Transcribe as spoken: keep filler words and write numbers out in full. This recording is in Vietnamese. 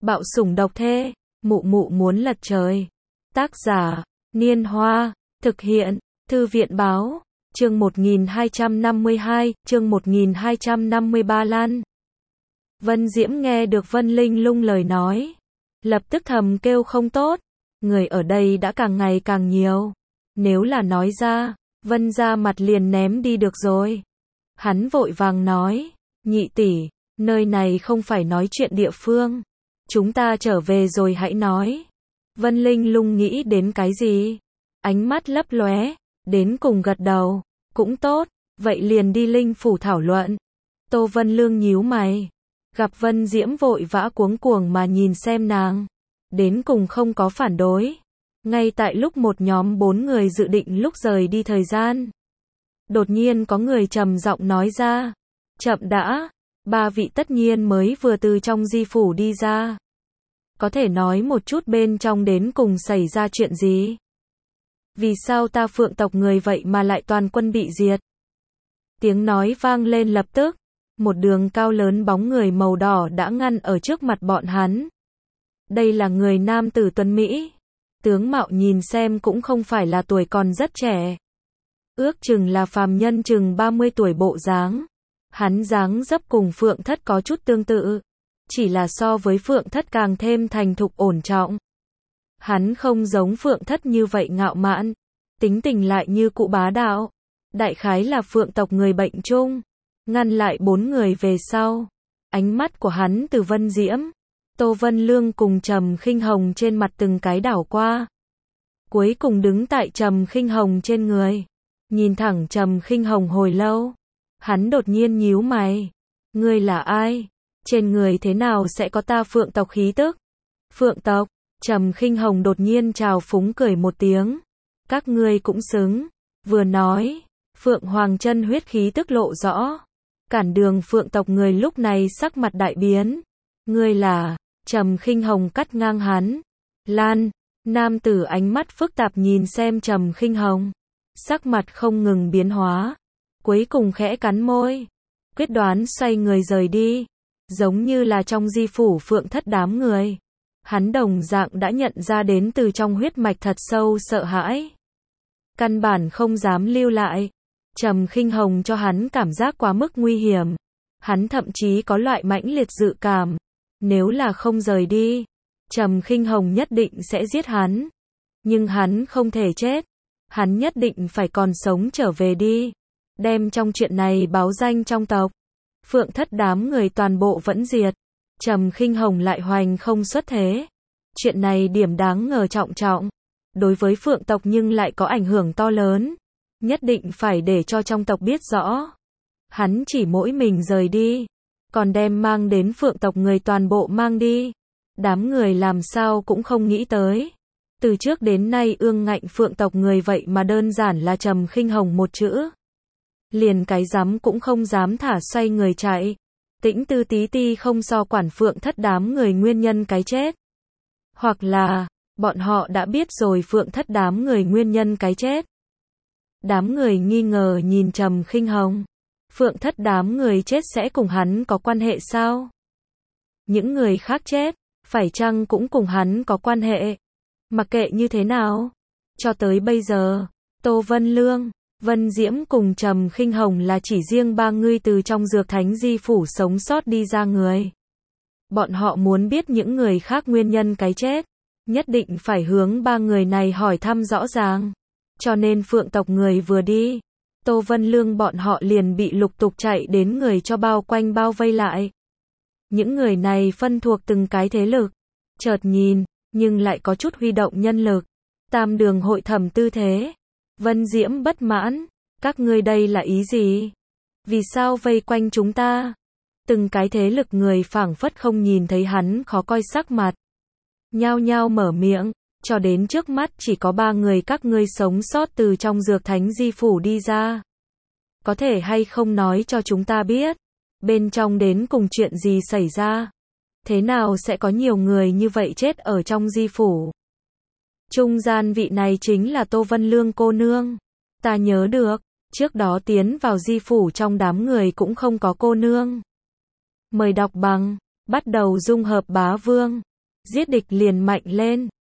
Bạo sủng độc thê, mụ mụ muốn lật trời. Tác giả, Niên Hoa, thực hiện, Thư viện báo, chương một nghìn hai trăm năm mươi hai, chương một nghìn hai trăm năm mươi ba Lan. Vân Diễm nghe được Vân Linh Lung lời nói, lập tức thầm kêu không tốt, người ở đây đã càng ngày càng nhiều. Nếu là nói ra, Vân ra mặt liền ném đi được rồi. Hắn vội vàng nói, nhị tỷ, nơi này không phải nói chuyện địa phương. Chúng ta trở về rồi hãy nói. Vân Linh Lung nghĩ đến cái gì? Ánh mắt lấp lóe, đến cùng gật đầu. Cũng tốt, vậy liền đi Linh phủ thảo luận. Tô Vân Lương nhíu mày. Gặp Vân Diễm vội vã cuống cuồng mà nhìn xem nàng. Đến cùng không có phản đối. Ngay tại lúc một nhóm bốn người dự định lúc rời đi thời gian. Đột nhiên có người trầm giọng nói ra. Chậm đã, ba vị tất nhiên mới vừa từ trong di phủ đi ra. Có thể nói một chút bên trong đến cùng xảy ra chuyện gì? Vì sao ta Phượng tộc người vậy mà lại toàn quân bị diệt? Tiếng nói vang lên lập tức. Một đường cao lớn bóng người màu đỏ đã ngăn ở trước mặt bọn hắn. Đây là người nam tử tuấn Mỹ. Tướng mạo nhìn xem cũng không phải là tuổi còn rất trẻ. Ước chừng là phàm nhân chừng ba mươi tuổi bộ dáng. Hắn dáng dấp cùng Phượng Thất có chút tương tự. Chỉ là so với Phượng Thất càng thêm thành thục ổn trọng. Hắn không giống Phượng Thất như vậy ngạo mạn. Tính tình lại như cụ bá đạo. Đại khái là Phượng tộc người bệnh chung. Ngăn lại bốn người về sau. Ánh mắt của hắn từ Vân Diễm, Tô Vân Lương cùng Trầm Khinh Hồng trên mặt từng cái đảo qua. Cuối cùng đứng tại Trầm Khinh Hồng trên người. Nhìn thẳng Trầm Khinh Hồng hồi lâu. Hắn đột nhiên nhíu mày. Ngươi là ai? Trên người thế nào sẽ có ta Phượng tộc khí tức? Phượng tộc, Trầm Khinh Hồng đột nhiên trào phúng cười một tiếng. Các ngươi cũng xứng. Vừa nói, Phượng Hoàng chân huyết khí tức lộ rõ. Cản đường Phượng tộc người lúc này sắc mặt đại biến. Ngươi là, Trầm Khinh Hồng cắt ngang hắn. Lan, nam tử ánh mắt phức tạp nhìn xem Trầm Khinh Hồng. Sắc mặt không ngừng biến hóa. Cuối cùng khẽ cắn môi. Quyết đoán xoay người rời đi. Giống như là trong di phủ Phượng Thất đám người. Hắn đồng dạng đã nhận ra đến từ trong huyết mạch thật sâu sợ hãi. Căn bản không dám lưu lại. Trầm Khinh Hồng cho hắn cảm giác quá mức nguy hiểm. Hắn thậm chí có loại mãnh liệt dự cảm. Nếu là không rời đi, Trầm Khinh Hồng nhất định sẽ giết hắn. Nhưng hắn không thể chết. Hắn nhất định phải còn sống trở về đi. Đem trong chuyện này báo danh trong tộc. Phượng Thất đám người toàn bộ vẫn diệt. Trầm Khinh Hồng lại hoành không xuất thế. Chuyện này điểm đáng ngờ trọng trọng. Đối với Phượng tộc nhưng lại có ảnh hưởng to lớn. Nhất định phải để cho trong tộc biết rõ. Hắn chỉ mỗi mình rời đi. Còn đem mang đến Phượng tộc người toàn bộ mang đi. Đám người làm sao cũng không nghĩ tới. Từ trước đến nay ương ngạnh Phượng tộc người vậy mà đơn giản là Trầm Khinh Hồng một chữ. Liền cái dám cũng không dám thả xoay người chạy. Tĩnh Tư tí ti không so quản Phượng Thất đám người nguyên nhân cái chết. Hoặc là, bọn họ đã biết rồi Phượng Thất đám người nguyên nhân cái chết. Đám người nghi ngờ nhìn Trầm Khinh Hồng. Phượng Thất đám người chết sẽ cùng hắn có quan hệ sao? Những người khác chết, phải chăng cũng cùng hắn có quan hệ? Mặc kệ như thế nào, cho tới bây giờ, Tô Vân Lương, Vân Diễm cùng Trầm Khinh Hồng là chỉ riêng ba người từ trong Dược Thánh Di phủ sống sót đi ra người. Bọn họ muốn biết những người khác nguyên nhân cái chết, nhất định phải hướng ba người này hỏi thăm rõ ràng. Cho nên Phượng tộc người vừa đi, Tô Vân Lương bọn họ liền bị lục tục chạy đến người cho bao quanh bao vây lại. Những người này phân thuộc từng cái thế lực, chợt nhìn, nhưng lại có chút huy động nhân lực. Tam đường hội thẩm tư thế. Vân Diễm bất mãn, các ngươi đây là ý gì? Vì sao vây quanh chúng ta? Từng cái thế lực người phảng phất không nhìn thấy hắn khó coi sắc mặt. Nhao nhao mở miệng. Cho đến trước mắt chỉ có ba người các ngươi sống sót từ trong Dược Thánh Di phủ đi ra. Có thể hay không nói cho chúng ta biết, bên trong đến cùng chuyện gì xảy ra? Thế nào sẽ có nhiều người như vậy chết ở trong di phủ? Trung gian vị này chính là Tô Vân Lương cô nương. Ta nhớ được, trước đó tiến vào di phủ trong đám người cũng không có cô nương. Mời đọc bằng, bắt đầu dung hợp bá vương. Giết địch liền mạnh lên.